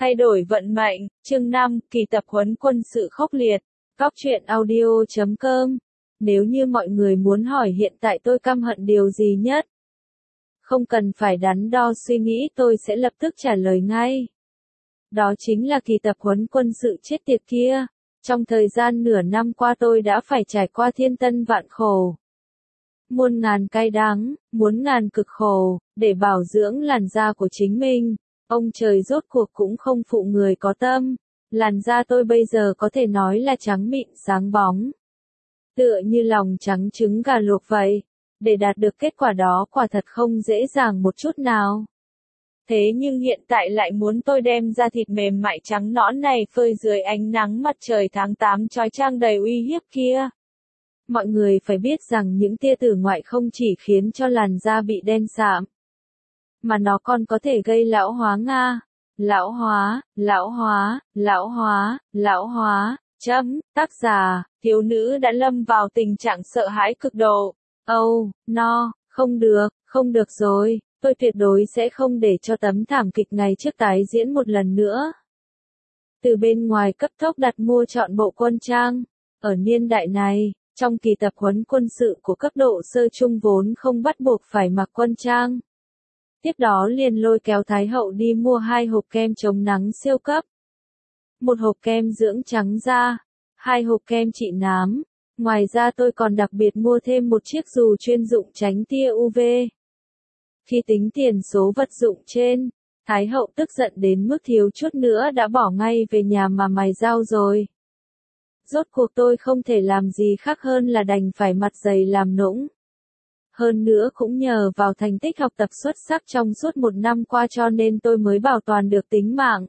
Thay đổi vận mệnh, chương 5, kỳ tập huấn quân sự khốc liệt. Góc truyện audio.com. Nếu như mọi người muốn hỏi hiện tại tôi căm hận điều gì nhất, không cần phải đắn đo suy nghĩ, tôi sẽ lập tức trả lời ngay. Đó chính là kỳ tập huấn quân sự chết tiệt kia. Trong thời gian nửa năm qua tôi đã phải trải qua thiên tân vạn khổ, muôn ngàn cay đắng, muôn ngàn cực khổ, để bảo dưỡng làn da của chính mình. Ông trời rốt cuộc cũng không phụ người có tâm. Làn da tôi bây giờ có thể nói là trắng mịn sáng bóng, tựa như lòng trắng trứng gà luộc vậy. Để đạt được kết quả đó quả thật không dễ dàng một chút nào. Thế nhưng hiện tại lại muốn tôi đem da thịt mềm mại trắng nõn này phơi dưới ánh nắng mặt trời tháng 8 chói chang đầy uy hiếp kia. Mọi người phải biết rằng những tia tử ngoại không chỉ khiến cho làn da bị đen sạm, mà nó còn có thể gây lão hóa Nga. Lão hóa, lão hóa, lão hóa, lão hóa. Tác giả, thiếu nữ đã lâm vào tình trạng sợ hãi cực độ. No, không được rồi, tôi tuyệt đối sẽ không để cho tấm thảm kịch ngày trước tái diễn một lần nữa. Từ bên ngoài cấp tốc đặt mua chọn bộ quân trang. Ở niên đại này, trong kỳ tập huấn quân sự của cấp độ sơ trung vốn không bắt buộc phải mặc quân trang. Tiếp đó liền lôi kéo Thái hậu đi mua 2 hộp kem chống nắng siêu cấp, 1 hộp kem dưỡng trắng da, 2 hộp kem trị nám. Ngoài ra tôi còn đặc biệt mua thêm một chiếc dù chuyên dụng tránh tia UV. Khi tính tiền số vật dụng trên, Thái hậu tức giận đến mức thiếu chút nữa đã bỏ ngay về nhà mà mài dao rồi. Rốt cuộc tôi không thể làm gì khác hơn là đành phải mặt dày làm nũng. Hơn nữa cũng nhờ vào thành tích học tập xuất sắc trong suốt 1 năm qua cho nên tôi mới bảo toàn được tính mạng.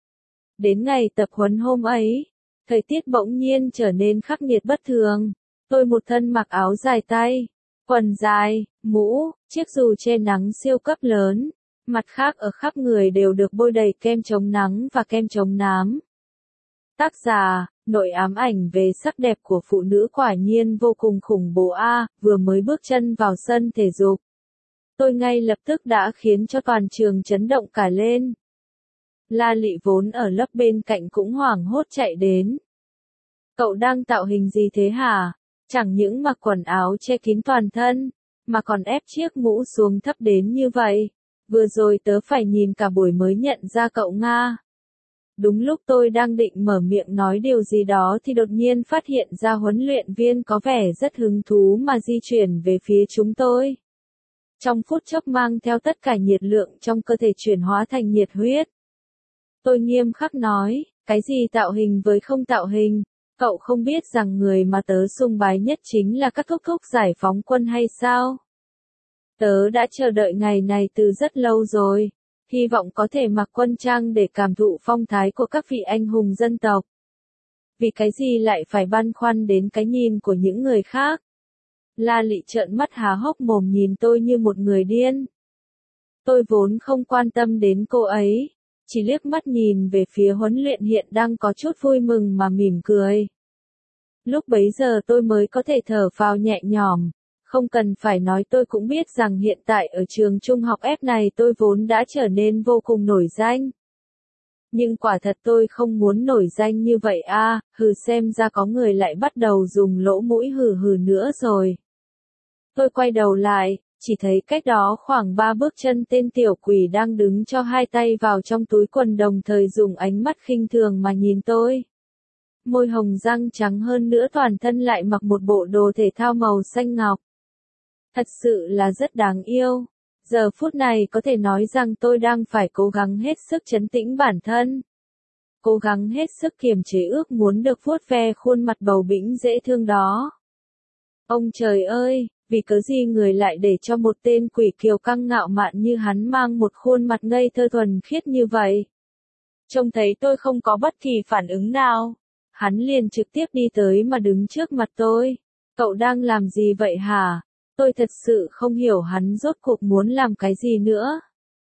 Đến ngày tập huấn hôm ấy, thời tiết bỗng nhiên trở nên khắc nghiệt bất thường. Tôi một thân mặc áo dài tay, quần dài, mũ, chiếc dù che nắng siêu cấp lớn. Mặt khác ở khắp người đều được bôi đầy kem chống nắng và kem chống nám. Tác giả, nội ám ảnh về sắc đẹp của phụ nữ quả nhiên vô cùng khủng bố a. Vừa mới bước chân vào sân thể dục, tôi ngay lập tức đã khiến cho toàn trường chấn động cả lên. La Lị vốn ở lớp bên cạnh cũng hoảng hốt chạy đến. Cậu đang tạo hình gì thế hả? Chẳng những mặc quần áo che kín toàn thân, mà còn ép chiếc mũ xuống thấp đến như vậy. Vừa rồi tớ phải nhìn cả buổi mới nhận ra cậu Nga. Đúng lúc tôi đang định mở miệng nói điều gì đó thì đột nhiên phát hiện ra huấn luyện viên có vẻ rất hứng thú mà di chuyển về phía chúng tôi. Trong phút chốc mang theo tất cả nhiệt lượng trong cơ thể chuyển hóa thành nhiệt huyết. Tôi nghiêm khắc nói, cái gì tạo hình với không tạo hình, cậu không biết rằng người mà tớ sùng bái nhất chính là các thúc thúc giải phóng quân hay sao? Tớ đã chờ đợi ngày này từ rất lâu rồi. Hy vọng có thể mặc quân trang để cảm thụ phong thái của các vị anh hùng dân tộc. Vì cái gì lại phải băn khoăn đến cái nhìn của những người khác? La Lị trợn mắt há hốc mồm nhìn tôi như một người điên. Tôi vốn không quan tâm đến cô ấy, chỉ liếc mắt nhìn về phía huấn luyện hiện đang có chút vui mừng mà mỉm cười. Lúc bấy giờ tôi mới có thể thở phào nhẹ nhõm. Không cần phải nói tôi cũng biết rằng hiện tại ở trường trung học F này tôi vốn đã trở nên vô cùng nổi danh. Nhưng quả thật tôi không muốn nổi danh như vậy a. Xem ra có người lại bắt đầu dùng lỗ mũi hừ nữa rồi. Tôi quay đầu lại, chỉ thấy cách đó khoảng 3 bước chân tên tiểu quỷ đang đứng cho 2 tay vào trong túi quần đồng thời dùng ánh mắt khinh thường mà nhìn tôi. Môi hồng răng trắng hơn nữa toàn thân lại mặc một bộ đồ thể thao màu xanh ngọc. Thật sự là rất đáng yêu. Giờ phút này có thể nói rằng tôi đang phải cố gắng hết sức trấn tĩnh bản thân. Cố gắng hết sức kiềm chế ước muốn được vuốt ve khuôn mặt bầu bĩnh dễ thương đó. Ông trời ơi, vì cớ gì người lại để cho một tên quỷ kiều căng ngạo mạn như hắn mang một khuôn mặt ngây thơ thuần khiết như vậy? Trông thấy tôi không có bất kỳ phản ứng nào, hắn liền trực tiếp đi tới mà đứng trước mặt tôi. Cậu đang làm gì vậy hả? Tôi thật sự không hiểu hắn rốt cuộc muốn làm cái gì nữa.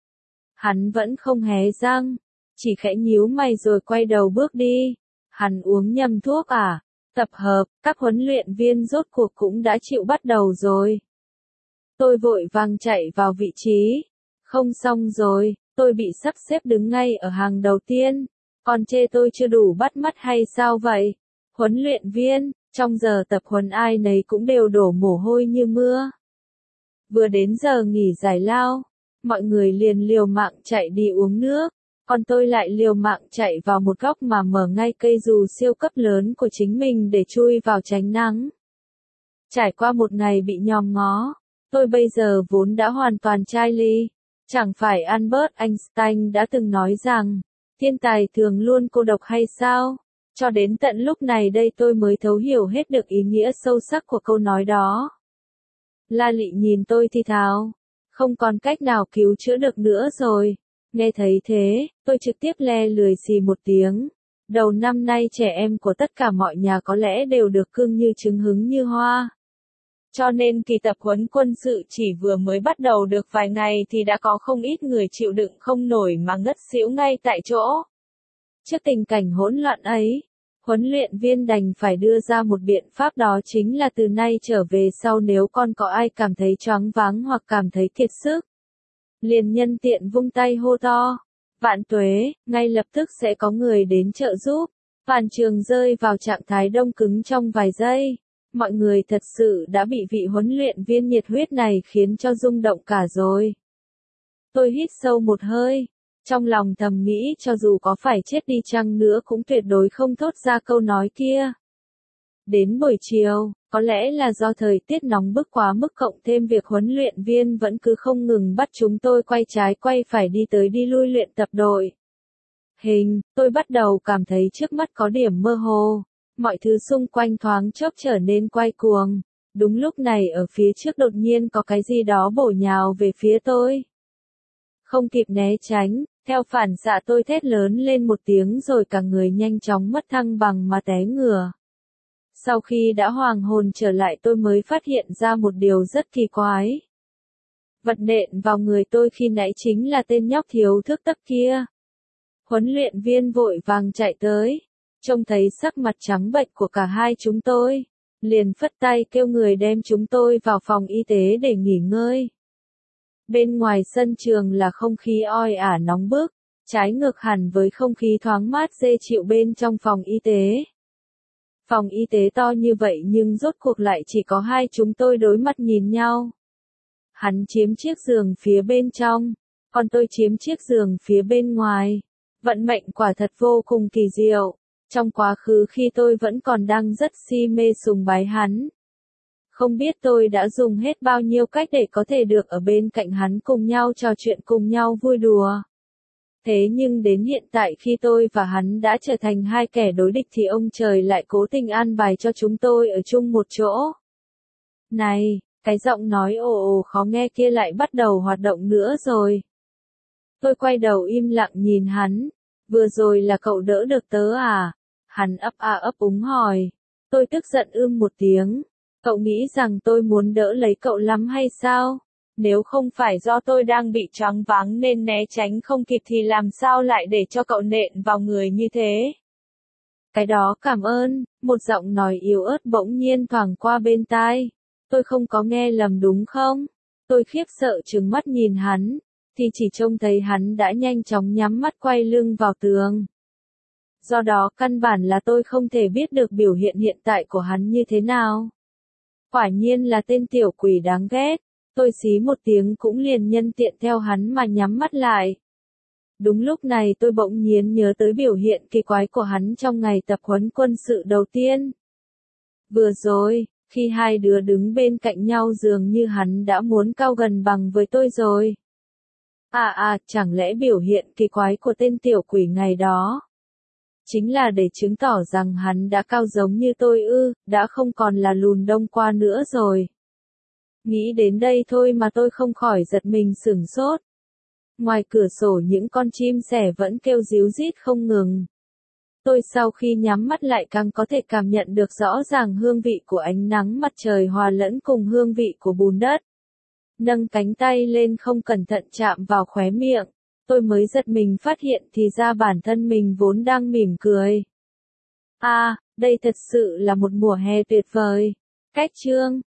Hắn vẫn không hé răng, chỉ khẽ nhíu mày rồi quay đầu bước đi. Hắn uống nhầm thuốc à? Tập hợp, các huấn luyện viên rốt cuộc cũng đã chịu bắt đầu rồi. Tôi vội vàng chạy vào vị trí. Không xong rồi, Tôi bị sắp xếp đứng ngay ở hàng đầu tiên. Còn chê tôi chưa đủ bắt mắt hay sao vậy? Huấn luyện viên, trong giờ tập huấn ai nấy cũng đều đổ mồ hôi như mưa. Vừa đến giờ nghỉ giải lao, mọi người liền liều mạng chạy đi uống nước, còn tôi lại liều mạng chạy vào một góc mà mở ngay cây dù siêu cấp lớn của chính mình để chui vào tránh nắng. Trải qua một ngày bị nhòm ngó, tôi bây giờ vốn đã hoàn toàn chai ly. Chẳng phải Albert Einstein đã từng nói rằng, thiên tài thường luôn cô độc hay sao? Cho đến tận lúc này đây tôi mới thấu hiểu hết được ý nghĩa sâu sắc của câu nói đó. La Lị nhìn tôi thì thào, không còn cách nào cứu chữa được nữa rồi. Nghe thấy thế, tôi trực tiếp le lười xì một tiếng. Đầu năm nay trẻ em của tất cả mọi nhà có lẽ đều được cưng như trứng hứng như hoa. Cho nên kỳ tập huấn quân sự chỉ vừa mới bắt đầu được vài ngày thì đã có không ít người chịu đựng không nổi mà ngất xỉu ngay tại chỗ. Trước tình cảnh hỗn loạn ấy, huấn luyện viên đành phải đưa ra một biện pháp, đó chính là từ nay trở về sau nếu con có ai cảm thấy choáng váng hoặc cảm thấy kiệt sức, liền nhân tiện vung tay hô to, vạn tuế, ngay lập tức sẽ có người đến trợ giúp. Toàn trường rơi vào trạng thái đông cứng trong vài giây. Mọi người thật sự đã bị vị huấn luyện viên nhiệt huyết này khiến cho rung động cả rồi. Tôi hít sâu một hơi, trong lòng thầm nghĩ cho dù có phải chết đi chăng nữa cũng tuyệt đối không thốt ra câu nói kia. Đến buổi chiều, có lẽ là do thời tiết nóng bức quá mức cộng thêm việc huấn luyện viên vẫn cứ không ngừng bắt chúng tôi quay trái quay phải đi tới đi lui luyện tập đội hình, tôi bắt đầu cảm thấy trước mắt có điểm mơ hồ. Mọi thứ xung quanh thoáng chốc trở nên quay cuồng. Đúng lúc này ở phía trước đột nhiên có cái gì đó bổ nhào về phía tôi. Không kịp né tránh, theo phản xạ tôi thét lớn lên một tiếng rồi cả người nhanh chóng mất thăng bằng mà té ngửa. Sau khi đã hoàng hồn trở lại tôi mới phát hiện ra một điều rất kỳ quái. Vật nện vào người tôi khi nãy chính là tên nhóc thiếu thức tắc kia. Huấn luyện viên vội vàng chạy tới. Trông thấy sắc mặt trắng bệch của cả hai chúng tôi, liền phất tay kêu người đem chúng tôi vào phòng y tế để nghỉ ngơi. Bên ngoài sân trường là không khí oi ả nóng bức, trái ngược hẳn với không khí thoáng mát dễ chịu bên trong phòng y tế. Phòng y tế to như vậy nhưng rốt cuộc lại chỉ có hai chúng tôi đối mặt nhìn nhau. Hắn chiếm chiếc giường phía bên trong, còn tôi chiếm chiếc giường phía bên ngoài. Vận mệnh quả thật vô cùng kỳ diệu. Trong quá khứ khi tôi vẫn còn đang rất si mê sùng bái hắn. Không biết tôi đã dùng hết bao nhiêu cách để có thể được ở bên cạnh hắn cùng nhau trò chuyện cùng nhau vui đùa. Thế nhưng đến hiện tại khi tôi và hắn đã trở thành hai kẻ đối địch thì ông trời lại cố tình an bài cho chúng tôi ở chung một chỗ. Này, cái giọng nói ồ ồ khó nghe kia lại bắt đầu hoạt động nữa rồi. Tôi quay đầu im lặng nhìn hắn. Vừa rồi là cậu đỡ được tớ à? Hắn ấp a ấp úng hỏi. Tôi tức giận một tiếng. Cậu nghĩ rằng tôi muốn đỡ lấy cậu lắm hay sao? Nếu không phải do tôi đang bị choáng váng nên né tránh không kịp thì làm sao lại để cho cậu nện vào người như thế? Cái đó cảm ơn, một giọng nói yếu ớt bỗng nhiên thoảng qua bên tai. Tôi không có nghe lầm đúng không? Tôi khiếp sợ trừng mắt nhìn hắn, thì chỉ trông thấy hắn đã nhanh chóng nhắm mắt quay lưng vào tường. Do đó căn bản là tôi không thể biết được biểu hiện hiện tại của hắn như thế nào. Quả nhiên là tên tiểu quỷ đáng ghét. Tôi xí một tiếng cũng liền nhân tiện theo hắn mà nhắm mắt lại. Đúng lúc này tôi bỗng nhiên nhớ tới biểu hiện kỳ quái của hắn trong ngày tập huấn quân sự đầu tiên. Vừa rồi, khi hai đứa đứng bên cạnh nhau dường như hắn đã muốn cao gần bằng với tôi rồi. Chẳng lẽ biểu hiện kỳ quái của tên tiểu quỷ ngày đó chính là để chứng tỏ rằng hắn đã cao giống như tôi đã không còn là lùn đông qua nữa rồi. Nghĩ đến đây thôi mà tôi không khỏi giật mình sửng sốt. Ngoài cửa sổ những con chim sẻ vẫn kêu ríu rít không ngừng. Tôi sau khi nhắm mắt lại càng có thể cảm nhận được rõ ràng hương vị của ánh nắng mặt trời hòa lẫn cùng hương vị của bùn đất. Nâng cánh tay lên không cẩn thận chạm vào khóe miệng, tôi mới giật mình phát hiện thì ra bản thân mình vốn đang mỉm cười. Đây thật sự là một mùa hè tuyệt vời. Cách chương